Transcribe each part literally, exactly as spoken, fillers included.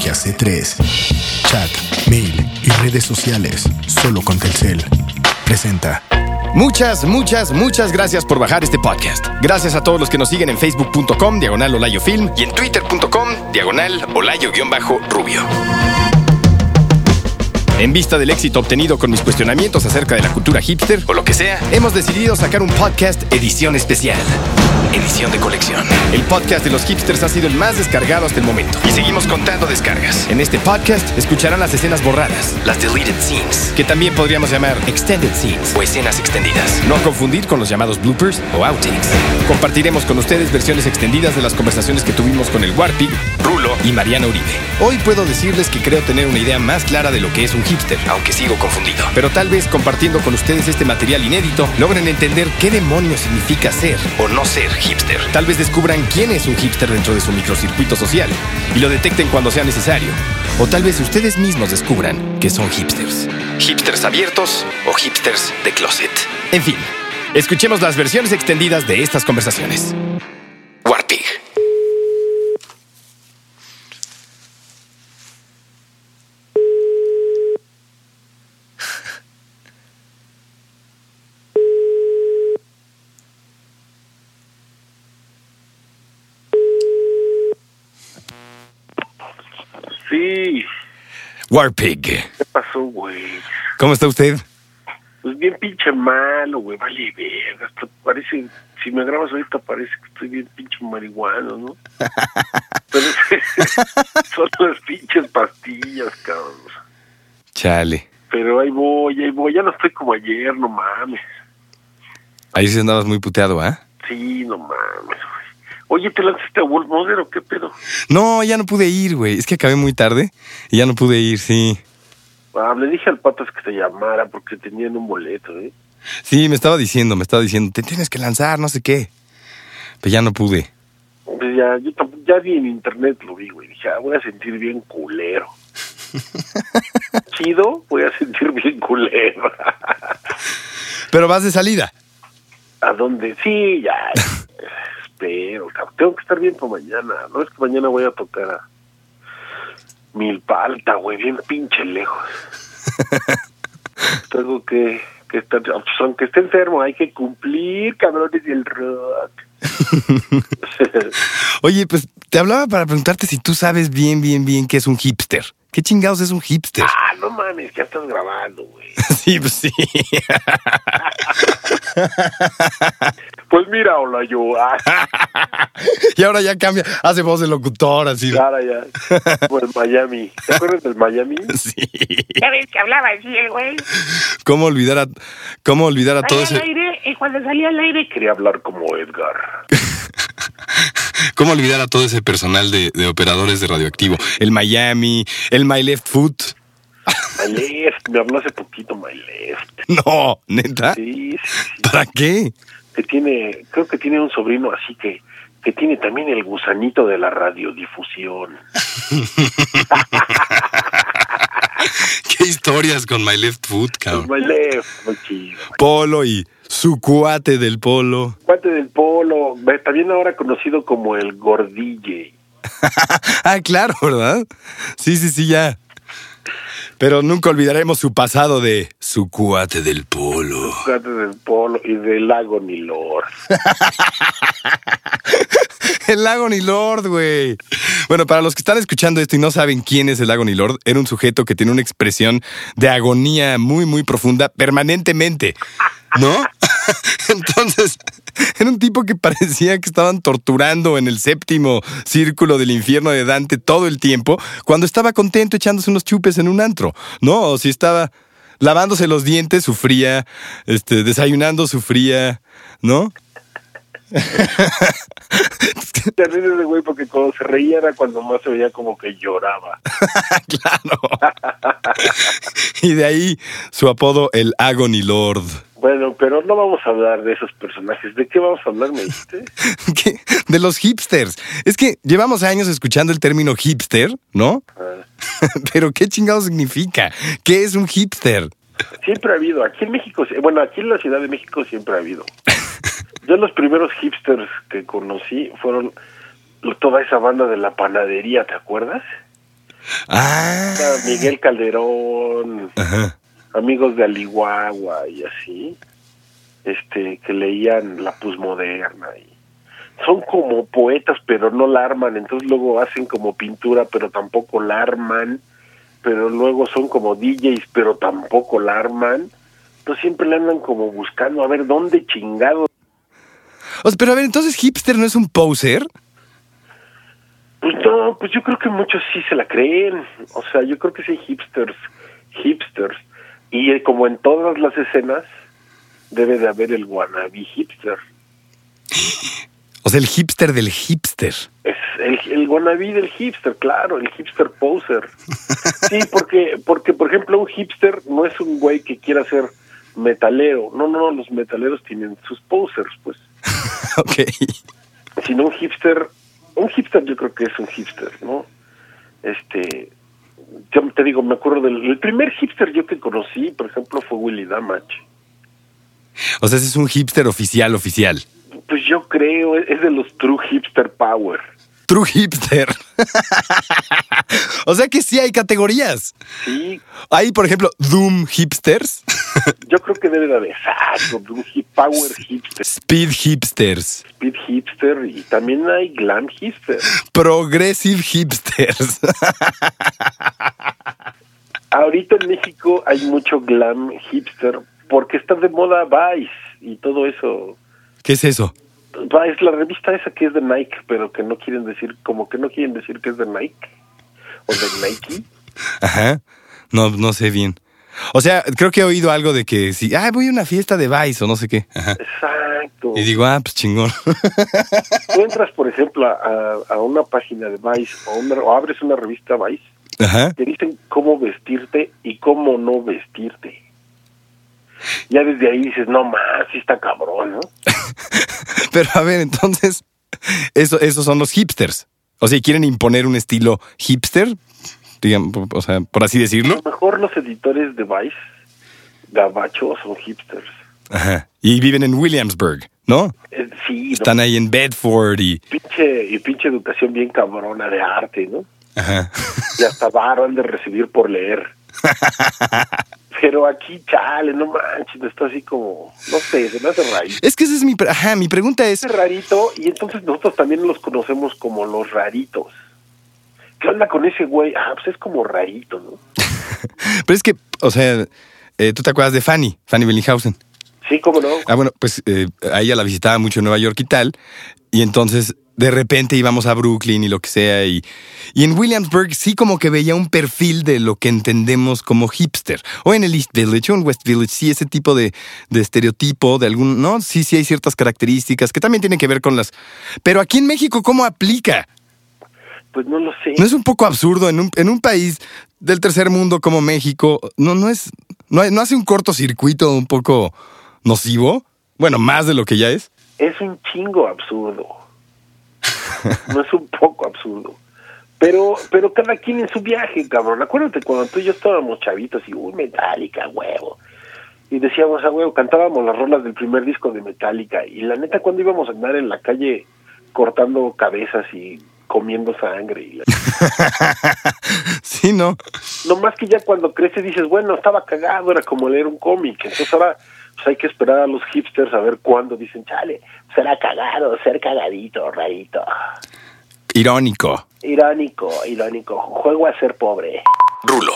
Nokia C tres. Chat, mail y redes sociales solo con Telcel. Presenta. Muchas, muchas, muchas gracias por bajar este podcast. Gracias a todos los que nos siguen en facebook punto com, diagonal Olayo Film, y en twitter punto com, diagonal Olayo-Rubio. En vista del éxito obtenido con mis cuestionamientos acerca de la cultura hipster, o lo que sea, hemos decidido sacar un podcast edición especial. Edición de colección. El podcast de los hipsters ha sido el más descargado hasta el momento, y seguimos contando descargas. En este podcast escucharán las escenas borradas, las deleted scenes, que también podríamos llamar extended scenes o escenas extendidas. No confundir con los llamados bloopers o outtakes. Compartiremos con ustedes versiones extendidas de las conversaciones que tuvimos con el Warpig, Rulo y Mariana Uribe. Hoy puedo decirles que creo tener una idea más clara de lo que es un hipster, aunque sigo confundido. Pero tal vez compartiendo con ustedes este material inédito, logren entender qué demonios significa ser o no ser hipster. Tal vez descubran quién es un hipster dentro de su microcircuito social y lo detecten cuando sea necesario. O tal vez ustedes mismos descubran que son hipsters. Hipsters abiertos o hipsters de closet. En fin, escuchemos las versiones extendidas de estas conversaciones. Warpig. Sí. Warpig. ¿Qué pasó, güey? ¿Cómo está usted? Pues bien pinche malo, güey. Vale, verga. Hasta parece... Si me grabas ahorita parece que estoy bien pinche marihuano, ¿no? Pero son las pinches pastillas, cabrón. Chale. Pero ahí voy, ahí voy. Ya no estoy como ayer, no mames. Ahí sí andabas muy puteado, ¿ah? ¿eh? Sí, no mames, güey. Oye, ¿te lanzaste a Wolf Mother o qué pedo? No, ya no pude ir, güey. Es que acabé muy tarde y ya no pude ir, sí. Ah, le dije al Patas que te llamara porque tenían un boleto, ¿eh? Sí, me estaba diciendo, me estaba diciendo, te tienes que lanzar, no sé qué. Pero ya no pude. Pues ya, yo tampoco, ya vi en internet, lo vi, güey. Dije, ah, voy a sentir bien culero. Chido, voy a sentir bien culero. Pero vas de salida. ¿A dónde? Sí, ya. Espero, cabrón. Tengo que estar bien para mañana. No es que mañana voy a tocar a Milpalta, güey, bien pinche lejos. Tengo que, que estar, pues, aunque esté enfermo, hay que cumplir, cabrones del rock. Oye, pues te hablaba para preguntarte si tú sabes bien, bien, bien qué es un hipster. ¿Qué chingados es un hipster? Ah, no mames, ya estás grabando, güey. Sí, pues sí. Pues mira, hola yo. Ah. Y ahora ya cambia, hace voz de locutor, así. Ahora ya. Por Miami. ¿Te acuerdas del Miami? Sí. Ya ves que hablaba así el güey. ¿Cómo olvidar a, cómo olvidar a todo Salía ese... al aire, y cuando salía al aire... Quería hablar como Edgar. ¿Cómo olvidar a todo ese personal de, de operadores de radioactivo? El Miami, el My Left Foot. My Left, me habló hace poquito My Left. No, ¿neta? Sí, sí, sí. ¿Para qué? Que tiene, creo que tiene un sobrino así que, que tiene también el gusanito de la radiodifusión. ¿Qué historias con My Left Foot, cabrón? My Left, muy chido. Polo y su cuate del polo. Cuate del polo, también ahora conocido como el Gordille. Ah, claro, ¿verdad? Sí, sí, sí, ya. Pero nunca olvidaremos su pasado de su cuate del polo. Cuate del polo y del Agony Lord. El Agony Lord, güey. Bueno, para los que están escuchando esto y no saben quién es el Agony Lord, era un sujeto que tiene una expresión de agonía muy, muy profunda permanentemente, ¿no? Entonces, era un tipo que parecía que estaban torturando en el séptimo círculo del infierno de Dante todo el tiempo, cuando estaba contento echándose unos chupes en un antro, ¿no? O si estaba lavándose los dientes, sufría, este, desayunando, sufría, ¿no? Te ríes de güey porque cuando se reía era cuando más se veía como que lloraba. Claro. Y de ahí su apodo, el Agony Lord. Bueno, pero no vamos a hablar de esos personajes. ¿De qué vamos a hablar, me dijiste? ¿Qué? De los hipsters. Es que llevamos años escuchando el término hipster, ¿no? Ah. Pero ¿qué chingado significa? ¿Qué es un hipster? Siempre ha habido. Aquí en México, bueno, aquí en la Ciudad de México siempre ha habido. Yo los primeros hipsters que conocí fueron toda esa banda de la panadería, ¿te acuerdas? Ah. Miguel Calderón, Ajá. amigos de Alihuahua y así, este, que leían la posmoderna. Y son como poetas, pero no la arman, entonces luego hacen como pintura, pero tampoco la arman, pero luego son como D Js, pero tampoco la arman. Entonces siempre le andan como buscando a ver dónde chingado. O sea, pero a ver, entonces hipster no es un poser. Pues no, pues yo creo que muchos sí se la creen. O sea, yo creo que sí hay hipsters, hipsters. Y eh, como en todas las escenas, debe de haber el wannabe hipster. O sea, el hipster del hipster. Es el, el wannabe del hipster, claro, el hipster poser. Sí, porque, porque, por ejemplo, un hipster no es un güey que quiera ser metalero. No, no, los metaleros tienen sus posers, pues. Ok. Sino un hipster, un hipster yo creo que es un hipster, ¿no? Este, yo te digo, me acuerdo del el primer hipster yo que conocí, por ejemplo, fue Willy Damage. O sea, ese es un hipster oficial, oficial. Pues yo creo, es de los True Hipster Power. True hipster. O sea que sí hay categorías. Sí. Hay, por ejemplo, Doom hipsters. Yo creo que debe de haber, exacto, True hip, Power Hipster. Speed hipsters. Speed Hipster y también hay Glam Hipster. Progressive hipsters. Ahorita en México hay mucho Glam Hipster porque está de moda Vice y todo eso. ¿Qué es eso? Vice, la revista esa que es de Nike, pero que no quieren decir, como que no quieren decir que es de Nike o de Nike. Ajá. No, no sé bien. O sea, creo que he oído algo de que si, ah, voy a una fiesta de Vice o no sé qué. Ajá. Exacto. Y digo, ah, pues chingón. Tú entras, por ejemplo, a, a una página de Vice o, una, o abres una revista Vice, Ajá. te dicen cómo vestirte y cómo no vestirte. Ya desde ahí dices, no más, sí está cabrón, ¿no? Pero a ver, entonces, eso, esos son los hipsters. O sea, ¿quieren imponer un estilo hipster? Digamos, o sea, por así A decirlo. lo mejor los editores de Vice, gabachos, son hipsters. Ajá. Y viven en Williamsburg, ¿no? Eh, sí, Están ¿no? ahí en Bedford y... Pinche, y pinche educación bien cabrona de arte, ¿no? Ajá. Y hasta varo han de recibir por leer. Pero aquí, chale, no manches, está así como, no sé, se me hace rarito. Es que esa es mi... pre- Ajá, mi pregunta es... Es rarito y entonces nosotros también los conocemos como los raritos. ¿Qué onda con ese güey? Ah, pues es como rarito, ¿no? Pero es que, o sea, eh, ¿tú te acuerdas de Fanny? Fanny Bellinghausen. Sí, cómo no. Ah, bueno, pues eh, a ella la visitaba mucho en Nueva York y tal. Y entonces, de repente íbamos a Brooklyn y lo que sea. Y, y en Williamsburg sí como que veía un perfil de lo que entendemos como hipster. O en el East Village o en West Village, sí, ese tipo de, de estereotipo, de algún... No, sí, sí hay ciertas características que también tienen que ver con las... Pero aquí en México, ¿cómo aplica? Pues no lo sé. ¿No es un poco absurdo en un, en un país del tercer mundo como México? ¿No, no, es, no, no hace un cortocircuito un poco nocivo? Bueno, más de lo que ya es. Es un chingo absurdo. No es un poco absurdo. Pero pero cada quien en su viaje, cabrón. Acuérdate cuando tú y yo estábamos chavitos y, uy, Metallica, huevo. Y decíamos, ah, huevo, cantábamos las rolas del primer disco de Metallica. Y la neta, cuando íbamos a andar en la calle cortando cabezas y comiendo sangre. Y la... Sí, ¿no? No más que ya cuando creces dices, bueno, estaba cagado, era como leer un cómic. Entonces ahora pues hay que esperar a los hipsters a ver cuándo dicen, chale, será cagado, ser cagadito, rarito. Irónico. Irónico, irónico. Juego a ser pobre. Rulo.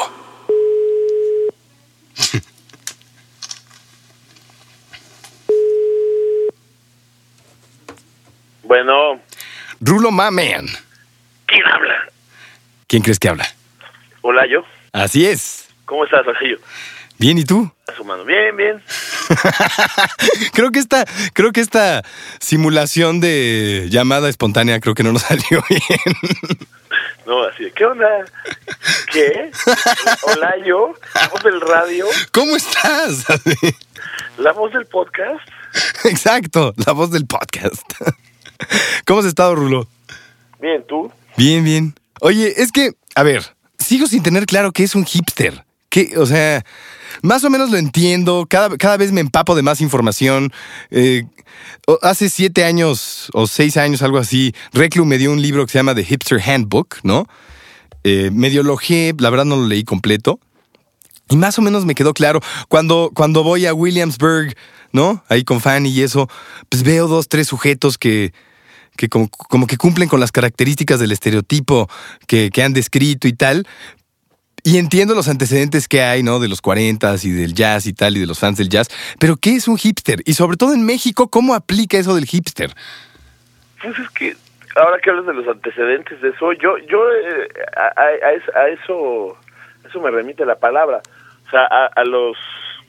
Bueno, Rulo, my man. ¿quién habla? ¿Quién crees que habla? Hola, yo. Así es. ¿Cómo estás, Ojillo? Bien, ¿y tú? A su mano. Bien, bien. creo que esta, creo que esta simulación de llamada espontánea creo que no nos salió bien. No, así de, ¿qué onda? ¿Qué? Hola, yo. La voz del radio. ¿Cómo estás? La voz del podcast. Exacto, la voz del podcast. ¿Cómo has estado, Rulo? Bien, ¿tú? Bien, bien. Oye, es que, a ver, sigo sin tener claro qué es un hipster. ¿Qué? O sea, más o menos lo entiendo, cada, cada vez me empapo de más información. Eh, hace siete años o seis años, algo así, Reclu me dio un libro que se llama The Hipster Handbook, ¿no? eh, medio lojé, la verdad no lo leí completo. Y más o menos me quedó claro. Cuando, cuando voy a Williamsburg, ¿no? Ahí con Fanny y eso, pues veo dos, tres sujetos que, que como, como que cumplen con las características del estereotipo que, que han descrito y tal. Y entiendo los antecedentes que hay, ¿no? De los cuarentas y del jazz y tal, y de los fans del jazz. Pero, ¿qué es un hipster? Y sobre todo en México, ¿cómo aplica eso del hipster? Pues es que, ahora que hablas de los antecedentes de eso, yo, yo eh, a, a, a eso, eso me remite la palabra. O sea, a, a los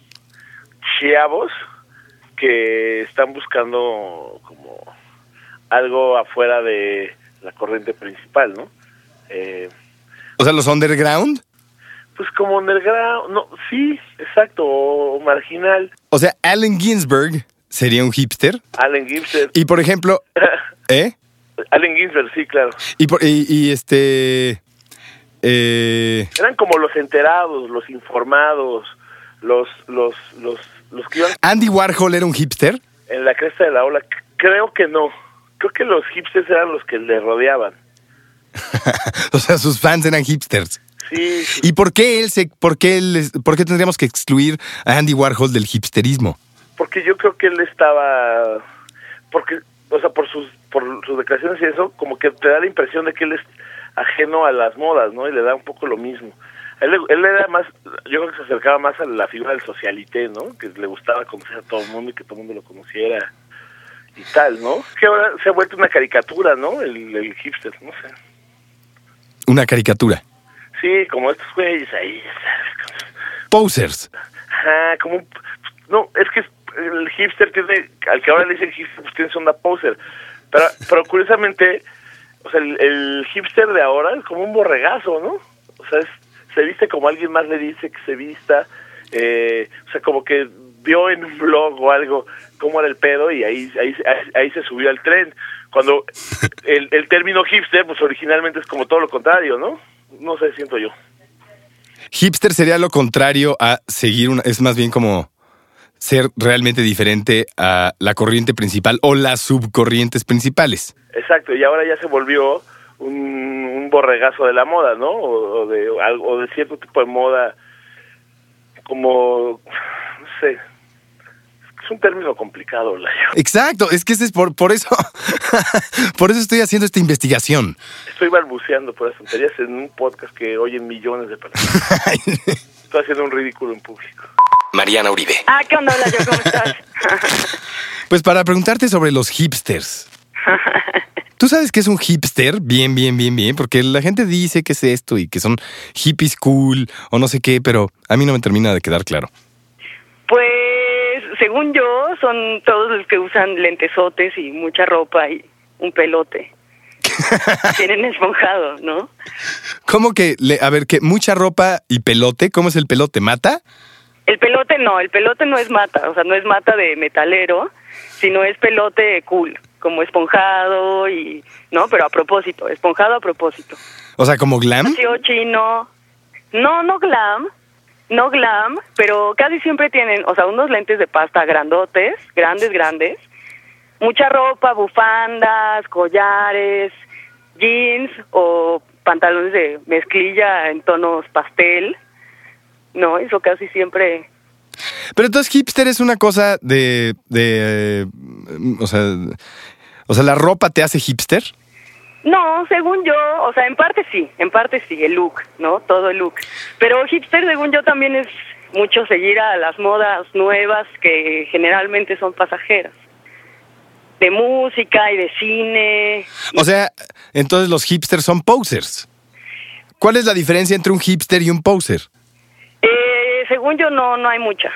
chavos que están buscando como algo afuera de la corriente principal, ¿no? Eh, o sea, los underground. Pues como underground, no, sí, exacto, o marginal. O sea, Allen Ginsberg sería un hipster. Allen Ginsberg. Y por ejemplo, ¿eh? Allen Ginsberg, sí, claro. Y, por, y, y este... Eh... Eran como los enterados, los informados, los, los, los, los que iban... ¿Andy Warhol era un hipster? En la cresta de la ola, creo que no. Creo que los hipsters eran los que le rodeaban. O sea, sus fans eran hipsters. Sí, sí. ¿Y por qué él se, por qué él, por qué tendríamos que excluir a Andy Warhol del hipsterismo? Porque yo creo que él estaba, porque, o sea, por sus, por sus declaraciones y eso, como que te da la impresión de que él es ajeno a las modas, ¿no? Y le da un poco lo mismo. Él, él era más, yo creo que se acercaba más a la figura del socialité, ¿no? Que le gustaba conocer a todo el mundo y que todo el mundo lo conociera y tal, ¿no? Que ahora se ha vuelto una caricatura, ¿no? El, el hipster, no sé. Una caricatura. Sí, como estos güeyes ahí, ¿sabes? Posers. Ajá, como... No, es que el hipster tiene... Al que ahora le dicen hipster, pues tiene onda poser. Pero, pero curiosamente, o sea, el, el hipster de ahora es como un borregazo, ¿no? O sea, es, se viste como alguien más le dice que se vista. Eh, o sea, como que vio en un blog o algo cómo era el pedo y ahí, ahí, ahí, ahí se subió al tren. Cuando el, el término hipster, pues originalmente es como todo lo contrario, ¿no? No sé, siento yo. Hipster sería lo contrario a seguir una... Es más bien como ser realmente diferente a la corriente principal o las subcorrientes principales. Exacto, y ahora ya se volvió un, un borregazo de la moda, ¿no? O, o de algo, o de cierto tipo de moda, como... No sé... Es un término complicado, Layo. Exacto, es que ese es por, por eso por eso estoy haciendo esta investigación. Estoy balbuceando por las tonterías en un podcast que oyen millones de personas. Estoy haciendo un ridículo en público. Mariana Uribe. Ah, ¿qué onda, Layo? ¿Cómo estás? Pues para preguntarte sobre los hipsters. ¿Tú sabes qué es un hipster? Bien, bien, bien, bien, porque la gente dice que es esto y que son hippies cool o no sé qué, pero a mí no me termina de quedar claro. Pues, según yo, son todos los que usan lentesotes y mucha ropa y un pelote. Tienen esponjado, ¿no? ¿Cómo que, le, a ver, que mucha ropa y pelote? ¿Cómo es el pelote? ¿Mata? El pelote no, el pelote no es mata, o sea, no es mata de metalero, sino es pelote cool, como esponjado y, ¿no? Pero a propósito, esponjado a propósito. O sea, ¿como glam? Sí, o chino. No, no glam. No glam, pero casi siempre tienen, o sea, unos lentes de pasta grandotes, grandes, grandes, mucha ropa, bufandas, collares, jeans o pantalones de mezclilla en tonos pastel, ¿no? Eso casi siempre. Pero entonces hipster es una cosa de, de, eh, o sea, o sea, ¿la ropa te hace hipster? No, según yo, o sea, en parte sí, en parte sí, el look, ¿no? Todo el look. Pero hipster, según yo, también es mucho seguir a las modas nuevas que generalmente son pasajeras. De música y de cine. O sea, entonces los hipsters son posers. ¿Cuál es la diferencia entre un hipster y un poser? Eh, según yo, no, no hay mucha.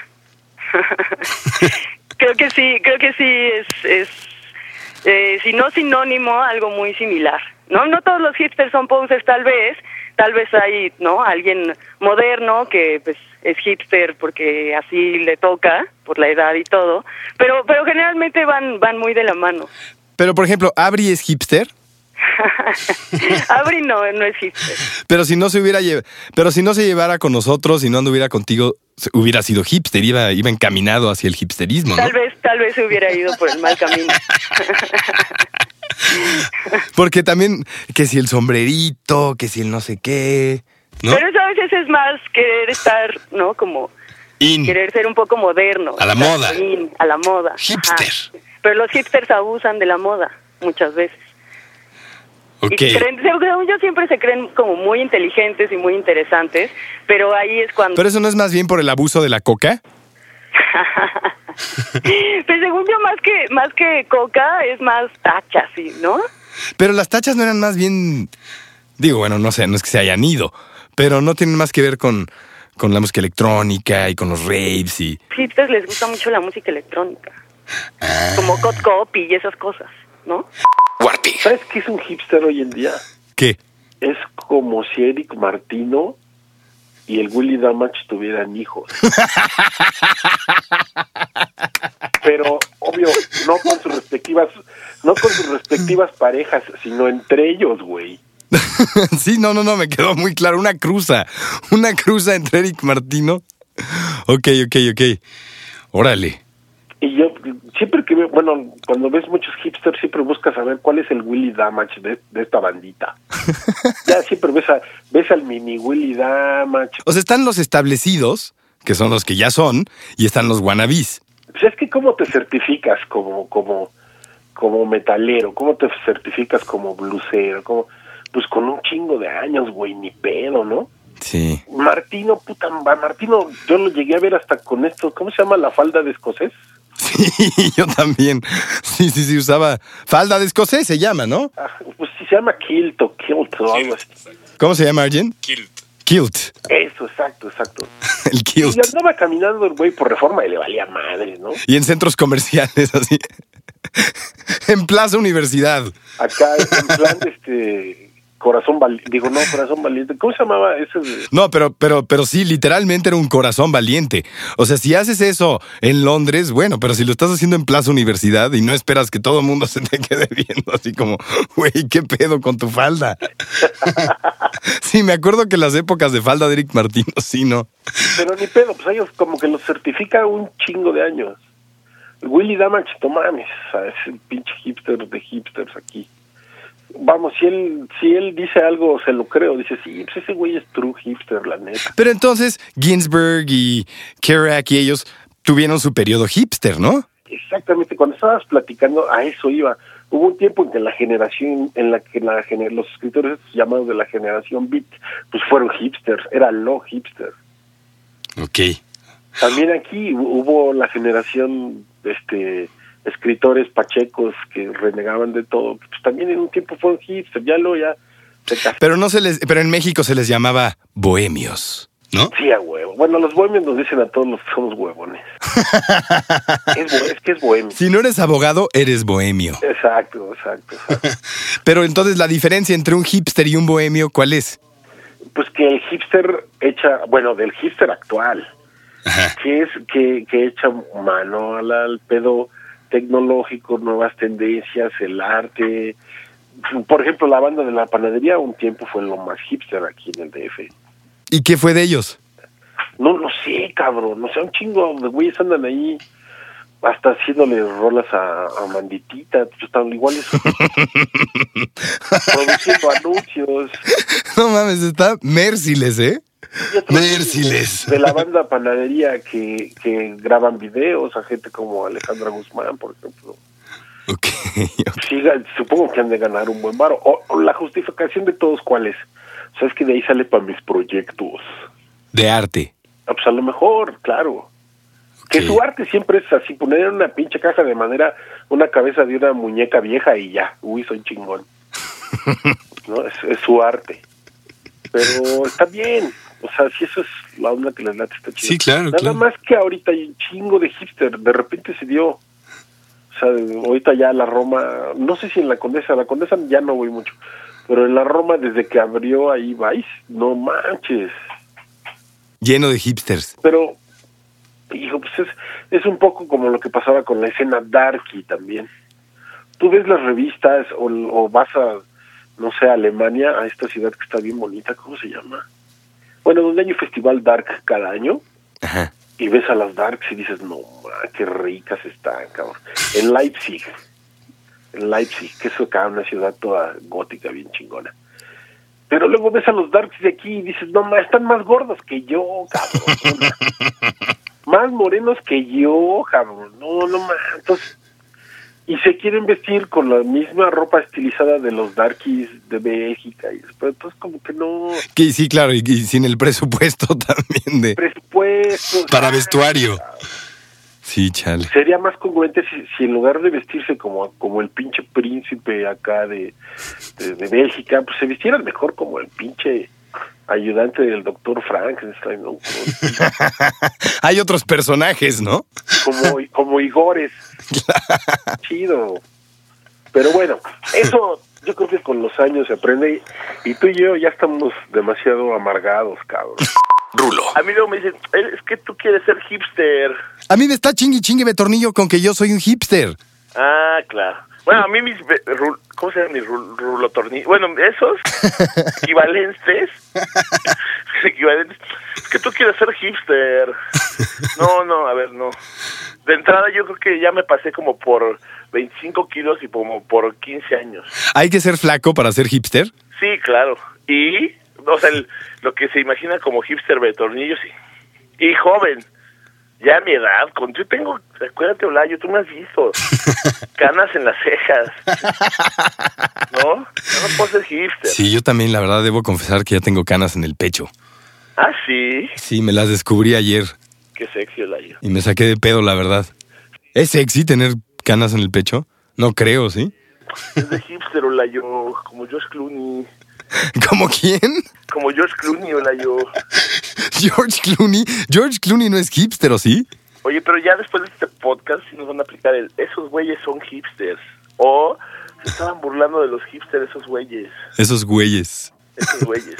Creo que sí, creo que sí es... es Eh, si no sinónimo, algo muy similar, ¿no? No todos los hipsters son posers, tal vez, tal vez hay, ¿no? Alguien moderno que, pues, es hipster porque así le toca, por la edad y todo, pero pero generalmente van van muy de la mano. Pero, por ejemplo, ¿Abri es hipster? Abri no, no es hipster. Pero si no se hubiera lle- pero si no se llevara con nosotros y no anduviera contigo, hubiera sido hipster, iba, iba encaminado hacia el hipsterismo, ¿no? Tal vez, tal vez se hubiera ido por el mal camino. Porque también, que si el sombrerito, que si el no sé qué, ¿no? Pero eso a veces es más querer estar, ¿no? Como In. querer ser un poco moderno. A la estar moda. in, a la moda. Hipster. Ajá. Pero los hipsters abusan de la moda muchas veces. Ok. Y se creen, según yo, siempre se creen como muy inteligentes y muy interesantes, pero ahí es cuando... ¿Pero eso no es más bien por el abuso de la coca? Pues según yo, más que más que coca, es más tacha, sí, ¿no? Pero las tachas no eran más bien... Digo, bueno, no sé, no es que se hayan ido, pero no tienen más que ver con, con la música electrónica y con los raves y... Hipsters les gusta mucho la música electrónica. Como Cod Copy y esas cosas, ¿no? Warpig. ¿Sabes qué es un hipster hoy en día? ¿Qué? Es como si Eric Martino y el Willy Damage tuvieran hijos. Pero, obvio, no con sus respectivas, no con sus respectivas parejas, sino entre ellos, güey. Sí, no, no, no, me quedó muy claro. Una cruza. Una cruza entre Eric Martino. Ok, ok, ok. Órale. Y yo, siempre que veo, bueno, cuando ves muchos hipsters, siempre buscas saber cuál es el Willy Damage de, de esta bandita. Ya siempre ves, a, ves al mini Willy Damage. O sea, están los establecidos, que son los que ya son, y están los wannabes. Pues es que ¿cómo te certificas como, como, como metalero? ¿Cómo te certificas como blusero? ¿Cómo? Pues con un chingo de años, güey, ni pedo, ¿no? Sí. Martino, puta, Martino, yo lo llegué a ver hasta con esto, ¿cómo se llama? La falda de escocés. Sí, yo también. Sí, sí, sí, usaba falda de escocés, se llama, ¿no? Ah, pues sí se llama kilt o kilt o algo así. ¿Cómo se llama, Arjen? Kilt. Kilt. Eso, exacto, exacto. El kilt. Y andaba caminando el güey por Reforma y le valía madre, ¿no? Y en centros comerciales, así. En Plaza Universidad. Acá, en plan, este... Corazón valiente, digo, no, corazón valiente. ¿Cómo se llamaba ese? De... No, pero, pero, pero sí, literalmente era un corazón valiente. O sea, si haces eso en Londres, bueno, pero si lo estás haciendo en Plaza Universidad y no esperas que todo el mundo se te quede viendo así como, güey, ¿qué pedo con tu falda? Sí, me acuerdo que las épocas de falda de Eric Martino, sí, ¿no? Pero ni pedo, pues ellos como que los certifica un chingo de años. Willy Damage, no mames, es el pinche hipster de hipsters aquí. Vamos, si él si él dice algo, se lo creo. Dice, sí, pues ese güey es true hipster, la neta. Pero entonces, Ginsberg y Kerouac y ellos tuvieron su periodo hipster, ¿no? Exactamente, cuando estabas platicando, a eso iba. Hubo un tiempo en que la generación, en la que la gener- los escritores llamados de la generación beat, pues fueron hipsters, era lo hipster. Ok. También aquí hubo la generación, este... escritores pachecos que renegaban de todo, pues también en un tiempo fueron hipster, ya lo ya se casaron. Pero no se les, pero en México se les llamaba bohemios, ¿no? Sí, a huevo. Bueno, los bohemios nos dicen a todos los que somos huevones. es, bo- es que es bohemio. Si no eres abogado, eres bohemio. Exacto, exacto, exacto. Pero entonces la diferencia entre un hipster y un bohemio, ¿cuál es? Pues que el hipster echa, bueno, del hipster actual, Ajá. que es que, que echa mano al, al pedo tecnológico, nuevas tendencias, el arte. Por ejemplo, la banda de la panadería un tiempo fue lo más hipster aquí en el D F. ¿Y qué fue de ellos? No lo sé, cabrón. No sé, un chingo de güeyes andan ahí hasta haciéndole rolas a, a Manditita. Pues están iguales. Produciendo anuncios. No mames, está Merciless, ¿eh? Y otros Merciless. De la banda panadería que, que graban videos a gente como Alejandra Guzmán, por ejemplo. Ok. Sí, supongo que han de ganar un buen varo. O, o la justificación de todos, ¿cuál es? O sea, es que de ahí sale para mis proyectos. De arte. Ah, pues a lo mejor, claro. Que Ok. su arte siempre es así, poner en una pinche caja de madera una cabeza de una muñeca vieja y ya, uy, soy chingón. ¿No? Es, es su arte. Pero está bien. O sea, si eso es la onda que les late, está chido. Sí, claro, Nada claro. más que ahorita hay un chingo de hipster. De repente se dio... O sea, ahorita ya la Roma... No sé si en la Condesa, la Condesa ya no voy mucho. Pero en la Roma, desde que abrió ahí Vice, no manches. Lleno de hipsters. Pero, hijo, pues es, es un poco como lo que pasaba con la escena darky también. Tú ves las revistas o, o vas a, no sé, a Alemania, a esta ciudad que está bien bonita, ¿cómo se llama? Bueno, donde hay un festival dark cada año, Ajá. y ves a las darks y dices, no, ma, qué ricas están, cabrón. En Leipzig, en Leipzig, que es acá una ciudad toda gótica, bien chingona. Pero luego ves a los darks de aquí y dices, no, están más gordos que yo, cabrón. Más morenos que yo, cabrón. No, no más. Entonces, y se quieren vestir con la misma ropa estilizada de los darkies de Bélgica. Y después, entonces, como que no. Que sí, claro, y, y sin el presupuesto también de. Presupuesto. Para ah, vestuario. Cabrón. Sí, chale. Sería más congruente si, si en lugar de vestirse como, como el pinche príncipe acá de, de, de Bélgica, pues se vistieran mejor como el pinche ayudante del doctor Frankenstein, ¿no? Hay otros personajes, ¿no? Como, como Igores. Chido. Pero bueno, eso yo creo que con los años se aprende y tú y yo ya estamos demasiado amargados, cabrón. Rulo. A mí luego me dicen, es que tú quieres ser hipster. A mí me está chingue chingue Betornillo con que yo soy un hipster. Ah, claro. Bueno, a mí mis... ¿Cómo se llaman mis rulotornillos? Bueno, esos equivalentes. equivalentes. Es que tú quieres ser hipster. No, no, a ver, no. De entrada yo creo que ya me pasé como por veinticinco kilos y como por quince años. ¿Hay que ser flaco para ser hipster? Sí, claro. Y... O sea, el, lo que se imagina como hipster Betornillo, sí. Y joven. Ya a mi edad, con yo tengo, acuérdate, Olayo, tú me has visto. Canas en las cejas. ¿No? No, no puedo ser hipster. Sí, yo también, la verdad, debo confesar que ya tengo canas en el pecho. ¿Ah, sí? Sí, me las descubrí ayer. Qué sexy, Olayo. Y me saqué de pedo, la verdad. ¿Es sexy tener canas en el pecho? No creo, ¿sí? Es de hipster, Olayo, como George Clooney. ¿Cómo quién? Como George Clooney, Olayo. George Clooney. George Clooney no es hipster, ¿o sí? Oye, pero ya después de este podcast sí nos van a aplicar el... Esos güeyes son hipsters. O se estaban burlando de los hipsters, esos güeyes. Esos güeyes. Esos güeyes.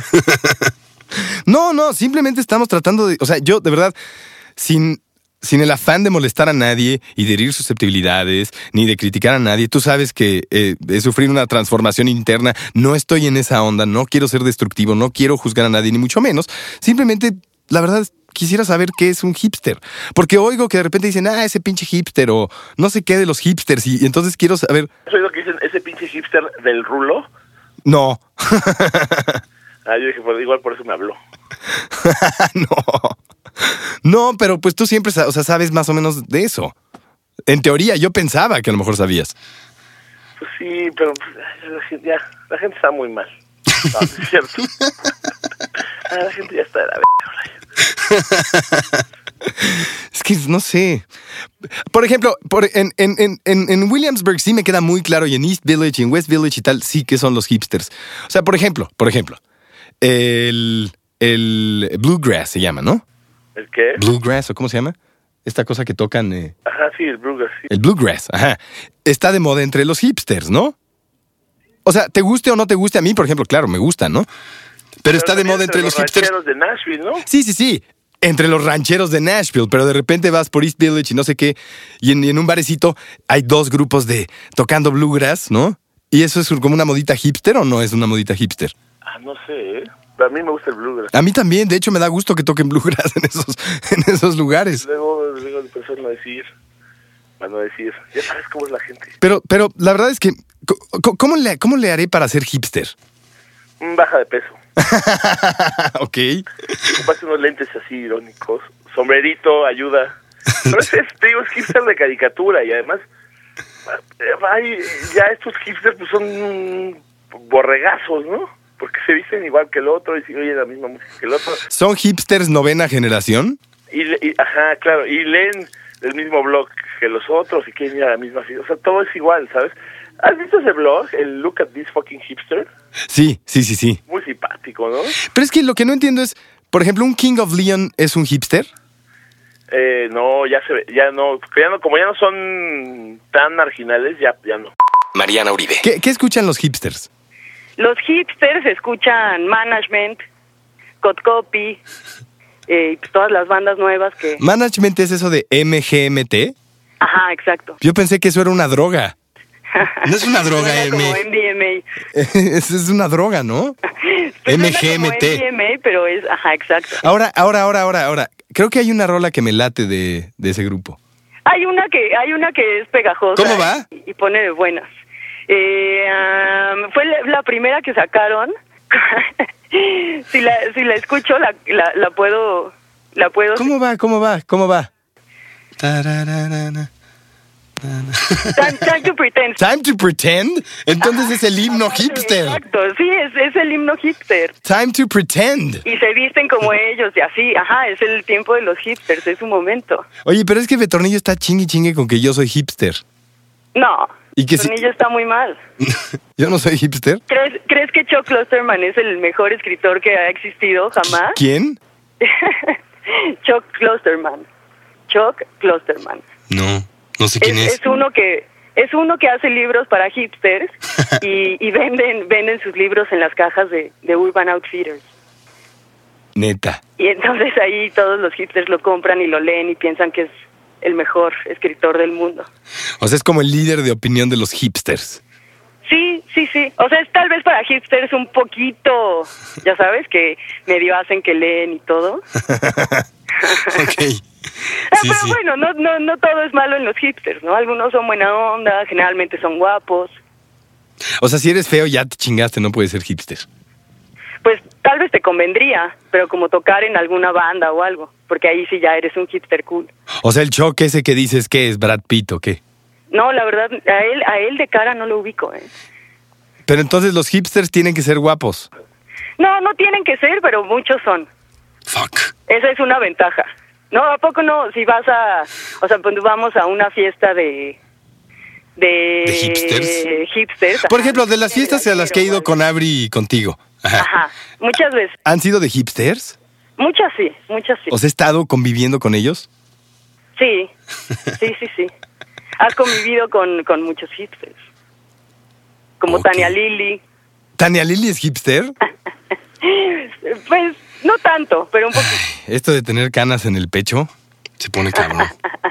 No, no, simplemente estamos tratando de... O sea, yo, de verdad, sin... Sin el afán de molestar a nadie y de herir susceptibilidades, ni de criticar a nadie. Tú sabes que eh, he sufrido una transformación interna. No estoy en esa onda, no quiero ser destructivo, no quiero juzgar a nadie, ni mucho menos. Simplemente, la verdad, quisiera saber qué es un hipster. Porque oigo que de repente dicen, ah, ese pinche hipster, o no sé qué de los hipsters, y entonces quiero saber... ¿Has oído que dicen ese pinche hipster del rulo? No. Ah, yo dije, pues igual por eso me habló. No. No, pero pues tú siempre, o sea, sabes más o menos de eso. En teoría, yo pensaba que a lo mejor sabías. Pues sí, pero pues, la gente, ya, la gente está muy mal. No, es cierto. Ah, la gente ya está de la verga. Es que no sé. Por ejemplo, por, en, en, en, en Williamsburg sí me queda muy claro, y en East Village y en West Village y tal, sí que son los hipsters. O sea, por ejemplo, por ejemplo, el, el bluegrass se llama, ¿no? ¿El qué? Bluegrass, ¿o cómo se llama? Esta cosa que tocan... Eh, ajá, sí, el bluegrass. Sí. El bluegrass, ajá. Está de moda entre los hipsters, ¿no? O sea, te guste o no te guste, a mí, por ejemplo, claro, me gusta, ¿no? Pero, pero está de moda entre los, los hipsters. Rancheros de Nashville, ¿no? Sí, sí, sí. Entre los rancheros de Nashville, pero de repente vas por East Village y no sé qué, y en, y en un barecito hay dos grupos de tocando bluegrass, ¿no? ¿Y eso es como una modita hipster o no es una modita hipster? Ah, no sé, ¿eh? A mí me gusta el bluegrass. A mí también, de hecho me da gusto que toquen bluegrass en esos, en esos lugares. Luego, luego empezó a no decir, a no decir, ya sabes cómo es la gente. Pero, pero la verdad es que, ¿cómo le, cómo le haré para ser hipster? Baja de peso. Ok. Comparte unos lentes así irónicos, sombrerito, ayuda. Pero ese es, te digo, es hipster de caricatura y además, ay, ya estos hipsters pues son borregazos, ¿no? Porque se visten igual que el otro y se oyen la misma música que el otro. ¿Son hipsters novena generación? Y, y ajá, claro, y leen el mismo blog que los otros y quieren ir a la misma fiesta. O sea, todo es igual, ¿sabes? ¿Has visto ese blog, el Look at This Fucking Hipster? Sí, sí, sí, sí. Muy simpático, ¿no? Pero es que lo que no entiendo es, por ejemplo, ¿un King of Leon es un hipster? Eh, no, ya se ve, ya no, ya no, como ya no son tan marginales, ya, ya no. Mariana Uribe. ¿Qué, qué escuchan los hipsters? Los hipsters escuchan Management, Cod Copy, eh, pues todas las bandas nuevas que... ¿Management es eso de M G M T? Ajá, exacto. Yo pensé que eso era una droga. No es una droga, M. Como M. M D M A. Es, es una droga, ¿no? Pues M G M T. M D M A, pero es... Ajá, exacto. Ahora, ahora, ahora, ahora, ahora. Creo que hay una rola que me late de, de ese grupo. Hay una que hay una que es pegajosa. ¿Cómo va? Y, y pone de buenas. Eh, um, fue la, la primera que sacaron. si la si la escucho, la, la, la puedo... La puedo... ¿Cómo va? ¿Cómo va? ¿Cómo va? Time, time to pretend. Time to pretend. Entonces Ajá. es el himno Aparte, hipster. Exacto, sí, es, es el himno hipster. Time to pretend. Y se visten como ellos y así. Ajá, es el tiempo de los hipsters, es su momento. Oye, pero es que Betornillo está chingue chingue con que yo soy hipster. No, ¿Y que si- Tornillo está muy mal. ¿Yo no soy hipster? ¿Crees, ¿Crees que Chuck Klosterman es el mejor escritor que ha existido jamás? ¿Quién? Chuck Klosterman. Chuck Klosterman. No, no sé quién Es, es. es uno que es uno que hace libros para hipsters y, y venden venden sus libros en las cajas de, de Urban Outfitters. Neta. Y entonces ahí todos los hipsters lo compran y lo leen y piensan que es el mejor escritor del mundo. O sea, es como el líder de opinión de los hipsters. Sí, sí, sí. O sea, es tal vez para hipsters un poquito, ya sabes, que medio hacen que leen y todo. Ok. Ah, Sí, pero sí. bueno, no, no, no todo es malo en los hipsters, ¿no? Algunos son buena onda, generalmente son guapos. O sea, si eres feo ya te chingaste, no puedes ser hipster. Pues tal vez te convendría, pero como tocar en alguna banda o algo, porque ahí sí ya eres un hipster cool. O sea, el choque ese que dices que es Brad Pitt o qué. No, la verdad, a él, a él de cara no lo ubico, ¿eh? Pero entonces los hipsters tienen que ser guapos. No, no tienen que ser, pero muchos son. Fuck. Esa es una ventaja. No, ¿a poco no? Si vas a... O sea, cuando vamos a una fiesta de... De, ¿De hipsters? hipsters, Por ajá, ejemplo, de las fiestas a las que he ido con Abri y contigo. Ajá. Ajá, muchas veces. ¿Han sido de hipsters? Muchas sí, muchas sí. ¿Os he estado conviviendo con ellos? Sí, sí, sí, sí. Has convivido con, con muchos hipsters. Como Ok. Tania Lili. ¿Tania Lili es hipster? Pues, no tanto, pero un poquito. Esto de tener canas en el pecho. Se pone cabrón.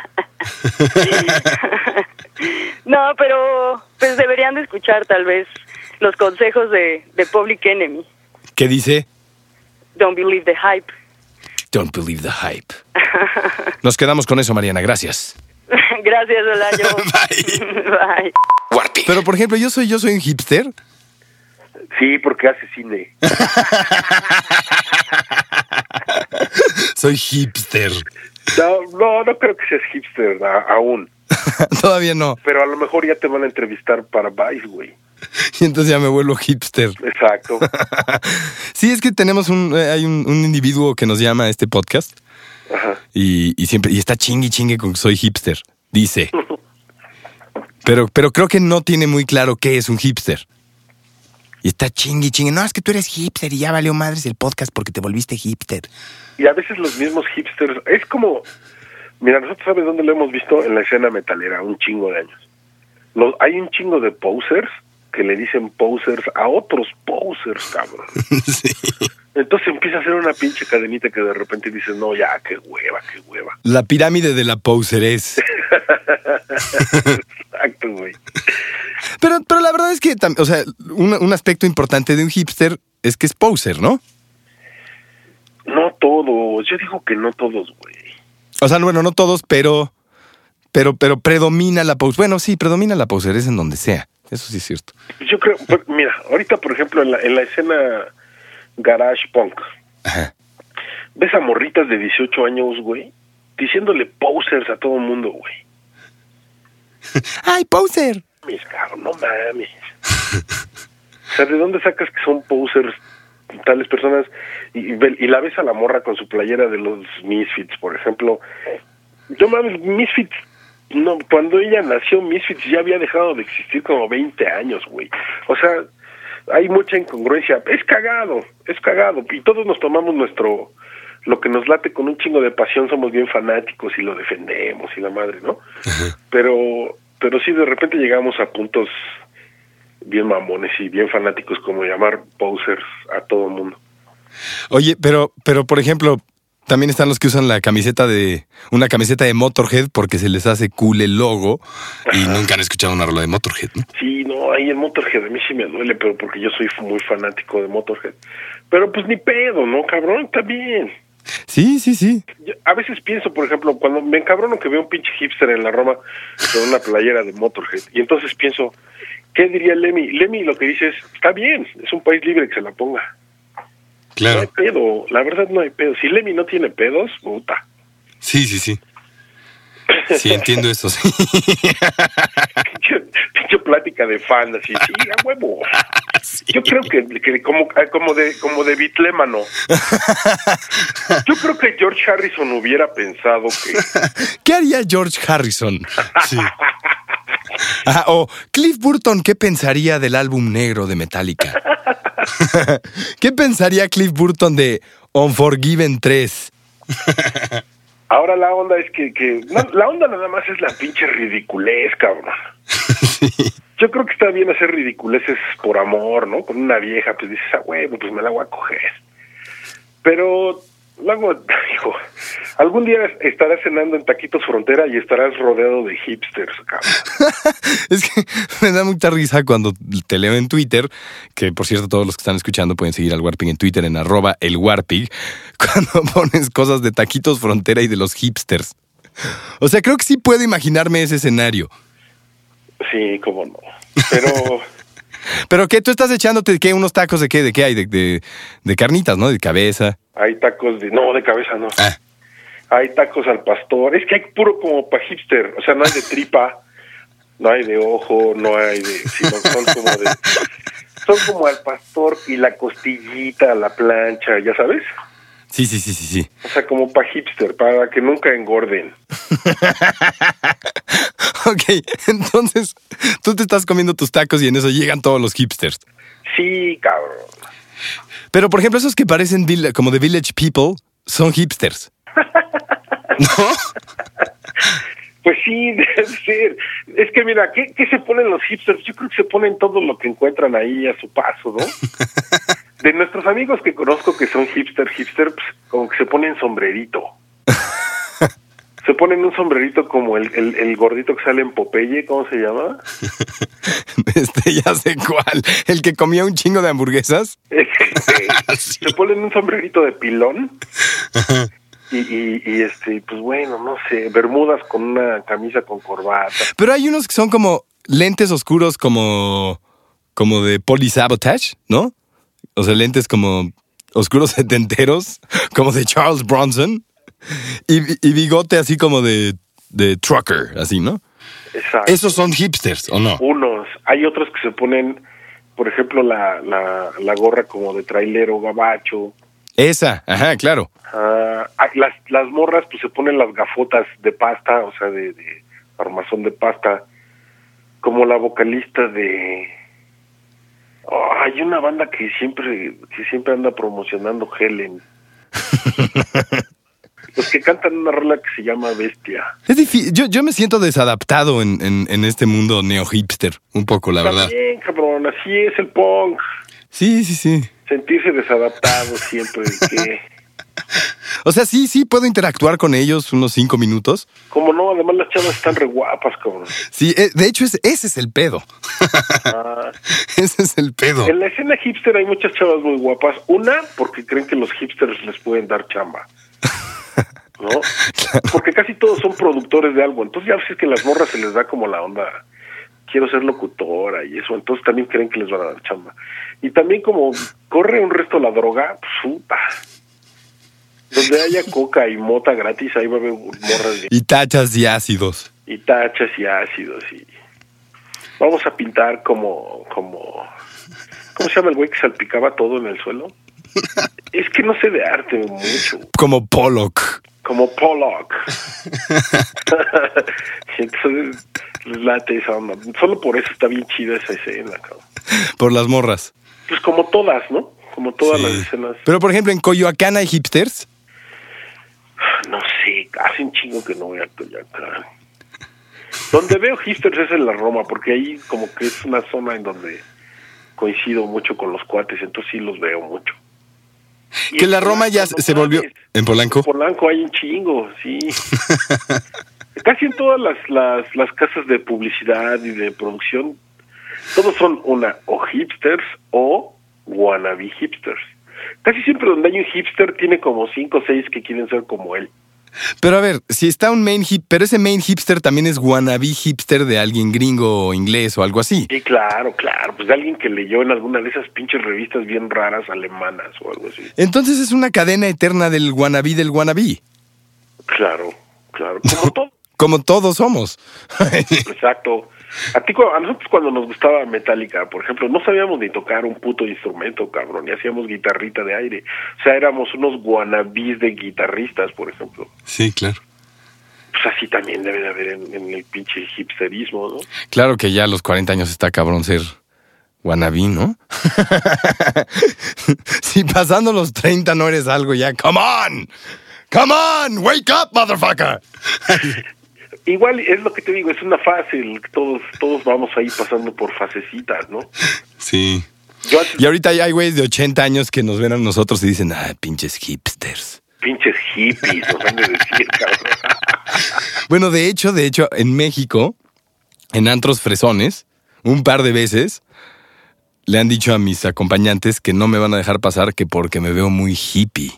No, pero pues deberían de escuchar tal vez los consejos de, de Public Enemy. ¿Qué dice? Don't believe the hype. Don't believe the hype. Nos quedamos con eso, Mariana. Gracias. Gracias, Olayo. Bye. Bye. Warping. Pero, por ejemplo, yo soy, yo soy un hipster. Sí, porque hace cine. Soy hipster. No, no, no creo que seas hipster a- aún. Todavía no. Pero a lo mejor ya te van a entrevistar para Vice, güey. Y entonces ya me vuelvo hipster. Exacto. Sí, es que tenemos un... eh, hay un, un individuo que nos llama a este podcast. Ajá. Y, y siempre... Y está chingue y chingue con que soy hipster. Dice. Pero, pero creo que no tiene muy claro qué es un hipster. Y está chingue y chingue. No, es que tú eres hipster y ya valió madres el podcast porque te volviste hipster. Y a veces los mismos hipsters, es como, mira, nosotros sabes dónde lo hemos visto en la escena metalera, un chingo de años. Los, hay un chingo de posers que le dicen posers a otros posers, cabrón. Sí. Entonces empieza a hacer una pinche cadenita que de repente dices, no, ya, qué hueva, qué hueva. La pirámide de la poserés. Exacto, güey. Pero, pero la verdad es que, tam- o sea, un, un aspecto importante de un hipster es que es poser, ¿no? No todos, yo digo que no todos, güey. O sea, bueno, no todos, pero, pero, pero predomina la poser. Bueno, sí, predomina la poserés en donde sea. Eso sí es cierto. Yo creo, pues, mira, ahorita, por ejemplo, en la, en la escena garage punk, Ajá. ves a morritas de dieciocho años, güey, diciéndole posers a todo el mundo, güey. ¡Ay, poser! Mis cabrón, no mames. O sea, ¿de dónde sacas que son posers tales personas? Y, y, ve- y la ves a la morra con su playera de los Misfits, por ejemplo. Yo mames, Misfits, no, cuando ella nació, Misfits ya había dejado de existir como veinte años, güey. O sea, hay mucha incongruencia. Es cagado, es cagado. Y todos nos tomamos nuestro... Lo que nos late con un chingo de pasión, somos bien fanáticos y lo defendemos y la madre, ¿no? Pero... Pero sí, de repente llegamos a puntos bien mamones y bien fanáticos como llamar posers a todo el mundo. Oye, pero, pero por ejemplo, también están los que usan la camiseta de... Una camiseta de Motorhead porque se les hace cool el logo. Y nunca han escuchado una rola de Motorhead, ¿no? Sí, no, ahí el Motorhead a mí sí me duele, pero porque yo soy muy fanático de Motorhead. Pero pues ni pedo, ¿no, cabrón? Está bien. Sí, sí, sí. Yo a veces pienso, por ejemplo, cuando me encabrono que veo un pinche hipster en la Roma con una playera de Motorhead, y entonces pienso, ¿Qué diría Lemmy? Lemmy lo que dice es, está bien, es un país libre que se la ponga. Claro. No hay pedo, la verdad no hay pedo. Si Lemmy no tiene pedos, puta. Sí, sí, sí. Sí, entiendo eso, sí. pinche, pinche plática de fan, así, sí, a huevo. Sí. Yo creo que, que como, como de como de bitlémano. Yo creo que George Harrison hubiera pensado que... ¿Qué haría George Harrison? Sí. Ajá, o Cliff Burton, ¿qué pensaría del álbum negro de Metallica? ¿Qué pensaría Cliff Burton de Unforgiven tres? Ahora la onda es que, que no, la onda nada más es la pinche ridiculez, cabrón. Sí. Yo creo que está bien hacer ridiculeces por amor, ¿no? Con una vieja, pues dices, ah, huevo, pues me la voy a coger. Pero luego, hijo, algún día estarás cenando en Taquitos Frontera y estarás rodeado de hipsters, cabrón. Es que me da mucha risa cuando te leo en Twitter, que por cierto todos los que están escuchando pueden seguir al Warpig en Twitter en arroba el Warpig, cuando pones cosas de Taquitos Frontera y de los hipsters. O sea, creo que sí puedo imaginarme ese escenario. Sí, cómo no. Pero... ¿Pero qué? ¿Tú estás echándote qué? ¿Unos tacos de qué? ¿De qué hay? De, de, de carnitas, ¿no? De cabeza. Hay tacos de... No, de cabeza no. Ah. Hay tacos al pastor. Es que hay puro como pa' hipster. O sea, no hay de tripa, no hay de ojo, no hay de... Sino son como de... Son como al pastor y la costillita, la plancha, ¿ya sabes? Sí, sí, sí, sí, sí. O sea, como pa' hipster, para que nunca engorden. Ok, entonces tú te estás comiendo tus tacos y en eso llegan todos los hipsters. Sí, cabrón. Pero, por ejemplo, esos que parecen vill- como de Village People son hipsters. ¿No? Pues sí, debe ser. Es que mira, ¿qué, ¿qué se ponen los hipsters? Yo creo que se ponen todo lo que encuentran ahí a su paso, ¿no? De nuestros amigos que conozco que son hipster, hipster, pues, como que se ponen sombrerito. Se ponen un sombrerito como el, el, el gordito que sale en Popeye, ¿cómo se llama? Este, ya sé cuál. El que comía un chingo de hamburguesas. Sí. Se ponen un sombrerito de pilón. Y, y, y este, pues bueno, no sé, bermudas con una camisa con corbata. Pero hay unos que son como lentes oscuros como, como de Polysabotage, ¿no? O sea, lentes como oscuros setenteros, como de Charles Bronson. Y, y bigote así como de, de trucker, así, ¿no? Exacto. ¿Esos son hipsters o no? Unos. Hay otros que se ponen, por ejemplo, la, la, la gorra como de trailero gabacho. Esa, ajá, claro. Uh, las, las morras pues se ponen las gafotas de pasta, o sea, de, de armazón de pasta, como la vocalista de... Oh, hay una banda que siempre que siempre anda promocionando Helen. Los que cantan una rola que se llama Bestia. Es difícil. Yo, yo me siento desadaptado en, en, en este mundo neo-hipster, un poco, la verdad. También, cabrón, así es el punk. Sí, sí, sí. Sentirse desadaptado siempre. que... O sea, sí, sí, puedo interactuar con ellos unos cinco minutos. Como no, además las chavas están re guapas, cabrón. Sí, eh, de hecho, es, ese es el pedo. Ah, Ese es el pedo. en la escena hipster hay muchas chavas muy guapas. Una, porque creen que los hipsters les pueden dar chamba. ¿No? Claro. Porque casi todos son productores de algo. Entonces ya ves que a las morras se les da como la onda, quiero ser locutora y eso. Entonces también creen que les van a dar chamba. Y también como corre un resto la droga, puta. Donde haya coca y mota gratis, ahí va a haber morras. De... Y tachas y ácidos. Y tachas y ácidos. Y vamos a pintar como, como, ¿cómo se llama el güey que salpicaba todo en el suelo? Es que no sé de arte mucho. Como Pollock. Como Pollock. Entonces, late esa onda. Solo por eso está bien chida esa escena, cabrón. Por las morras. Pues como todas, ¿no? Como todas sí. Las escenas. Pero, por ejemplo, ¿en Coyoacán hay hipsters? No sé, hace un chingo que no voy a Coyoacán. Donde veo hipsters es en la Roma, porque ahí como que es una zona en donde coincido mucho con los cuates, entonces sí los veo mucho. Y que la Roma ya no se volvió... ¿En Polanco? En Polanco hay un chingo, sí. Casi en todas las, las, las casas de publicidad y de producción, todos son una, o hipsters o wannabe hipsters. Casi siempre donde hay un hipster tiene como cinco o seis que quieren ser como él. Pero a ver, si está un main hip, pero ese main hipster también es wannabe hipster de alguien gringo o inglés o algo así. Sí, claro, claro. Pues de alguien que leyó en alguna de esas pinches revistas bien raras alemanas o algo así. Entonces es una cadena eterna del wannabe del wannabe. Claro, claro. Como todo. Como todos somos. Exacto. A ti, a nosotros cuando nos gustaba Metallica, por ejemplo, no sabíamos ni tocar un puto instrumento, cabrón, y hacíamos guitarrita de aire. O sea, éramos unos wannabes de guitarristas, por ejemplo. Sí, claro. Pues así también debe de haber en, en el pinche hipsterismo, ¿no? Claro que ya a los cuarenta años está cabrón ser wannabe, ¿no? Si pasando los treinta no eres algo ya, ¡come on! ¡Come on! ¡Wake up, motherfucker! Igual es lo que te digo, es una fase, todos todos vamos ahí pasando por fasecitas, ¿no? Sí. Yo antes, Y ahorita hay güeyes de ochenta años que nos ven a nosotros y dicen, ah, pinches hipsters. pinches hippies, nos han de decir, cabrón. Bueno, de hecho, de hecho, en México, en antros fresones, un par de veces, le han dicho a mis acompañantes que no me van a dejar pasar que porque me veo muy hippie.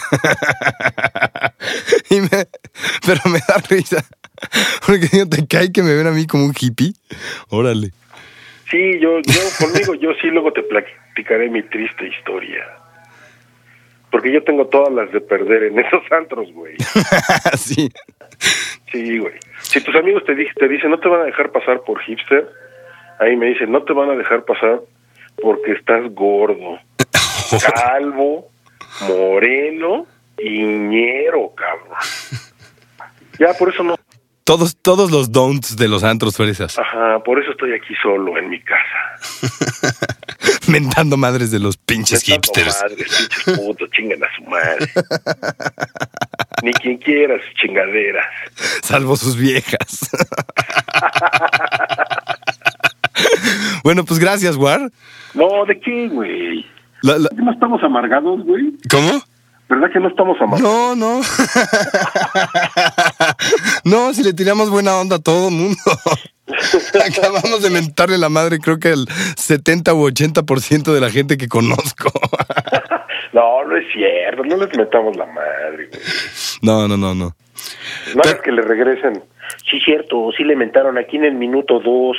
y me, pero me da risa. Porque digo, ¿te cae que me ven a mí como un hippie? Órale. Sí, yo, yo, conmigo, yo sí luego te platicaré mi triste historia. Porque yo tengo todas las de perder en esos antros, güey. Sí. Sí, güey. Si tus amigos te, di- te dicen, no te van a dejar pasar por hipster, ahí me dicen, no te van a dejar pasar porque estás gordo, calvo, moreno y ñero, cabrón. Ya, por eso no. Todos, todos los don'ts de los antros fresas. Ajá, por eso estoy aquí solo en mi casa. Mentando madres de los pinches Me está hipsters. Madre, pinches putos, chingan a su madre. Ni quien quiera sus chingaderas. Salvo sus viejas. Bueno, pues gracias, War. No, ¿de qué, güey? La- la- ¿No estamos amargados, güey? ¿Cómo? ¿Verdad que no estamos amargados? No, no. No, si le tiramos buena onda a todo el mundo. Acabamos de mentarle la madre, creo que el setenta u ochenta por ciento de la gente que conozco. No, no es cierto, no les metamos la madre, güey. No, no, no, no. No es que le regresen. Sí, cierto, sí le mentaron aquí en el minuto dos.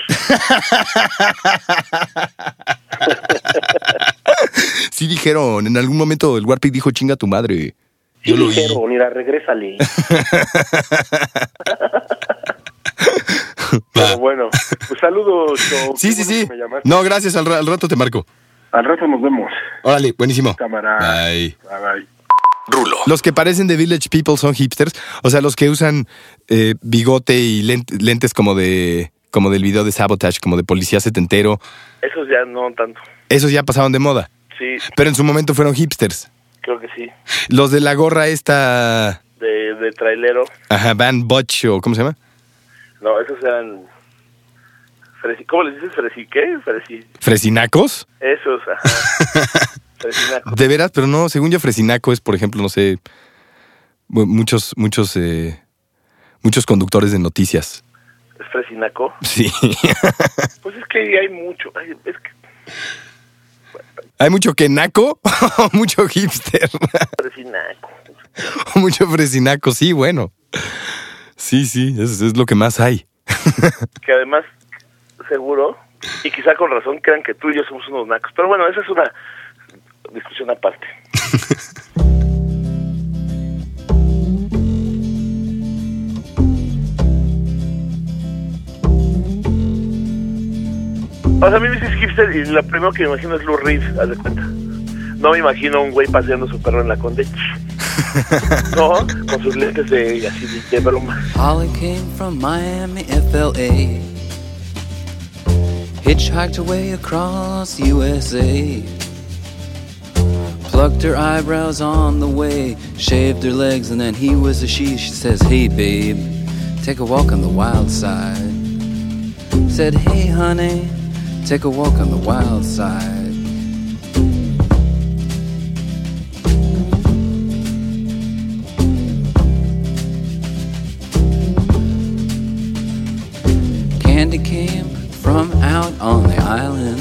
Sí dijeron, en algún momento el Warpig dijo chinga tu madre. Sí dijeron, mira, regrésale. Pero bueno, pues saludos. Cho. Sí, Qué sí, bueno sí. que me llamaste. No, gracias, al, ra- al rato te marco. Al rato nos vemos. Órale, buenísimo. Cámara. Bye. Bye, bye. Rulo. Los que parecen de Village People son hipsters. O sea, los que usan eh, bigote y lent- lentes como de como del video de Sabotage, como de policía setentero. Esos ya no tanto. Esos ya pasaron de moda. Sí, Pero en su momento fueron hipsters. creo que sí. Los de la gorra esta... De, de trailero. Ajá, Van Butch o ¿cómo se llama? No, esos eran... Fresi, ¿Cómo les dices? ¿Fresi qué? Fresi... ¿Fresinacos? Esos, ajá. Fresinaco. De veras, pero no, según yo Fresinaco es, por ejemplo, no sé, mu- muchos, muchos, eh, muchos conductores de noticias. ¿Es Fresinaco? Sí. Pues es que hay mucho. Ay, es que... ¿Hay mucho que naco o mucho hipster? Fresinaco. O mucho fresinaco, sí, bueno. Sí, sí, es, es lo que más hay. Que además, seguro, y quizá con razón, crean que tú y yo somos unos nacos. Pero bueno, esa es una discusión aparte. O sea, a mí me dices hipster y lo primero que me imagino es Lou Reed, haz de cuenta. No me imagino un güey paseando a su perro en la Conde. No, con sus lentes de así de, de broma. Holly came from Miami, F L A. Hitchhiked away across U S A. Plucked her eyebrows on the way, shaved her legs, and then he was a she. She says, hey babe, take a walk on the wild side. Said, hey honey, take a walk on the wild side. Candy came from out on the island.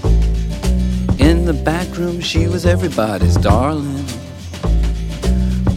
In the back room, she was everybody's darling.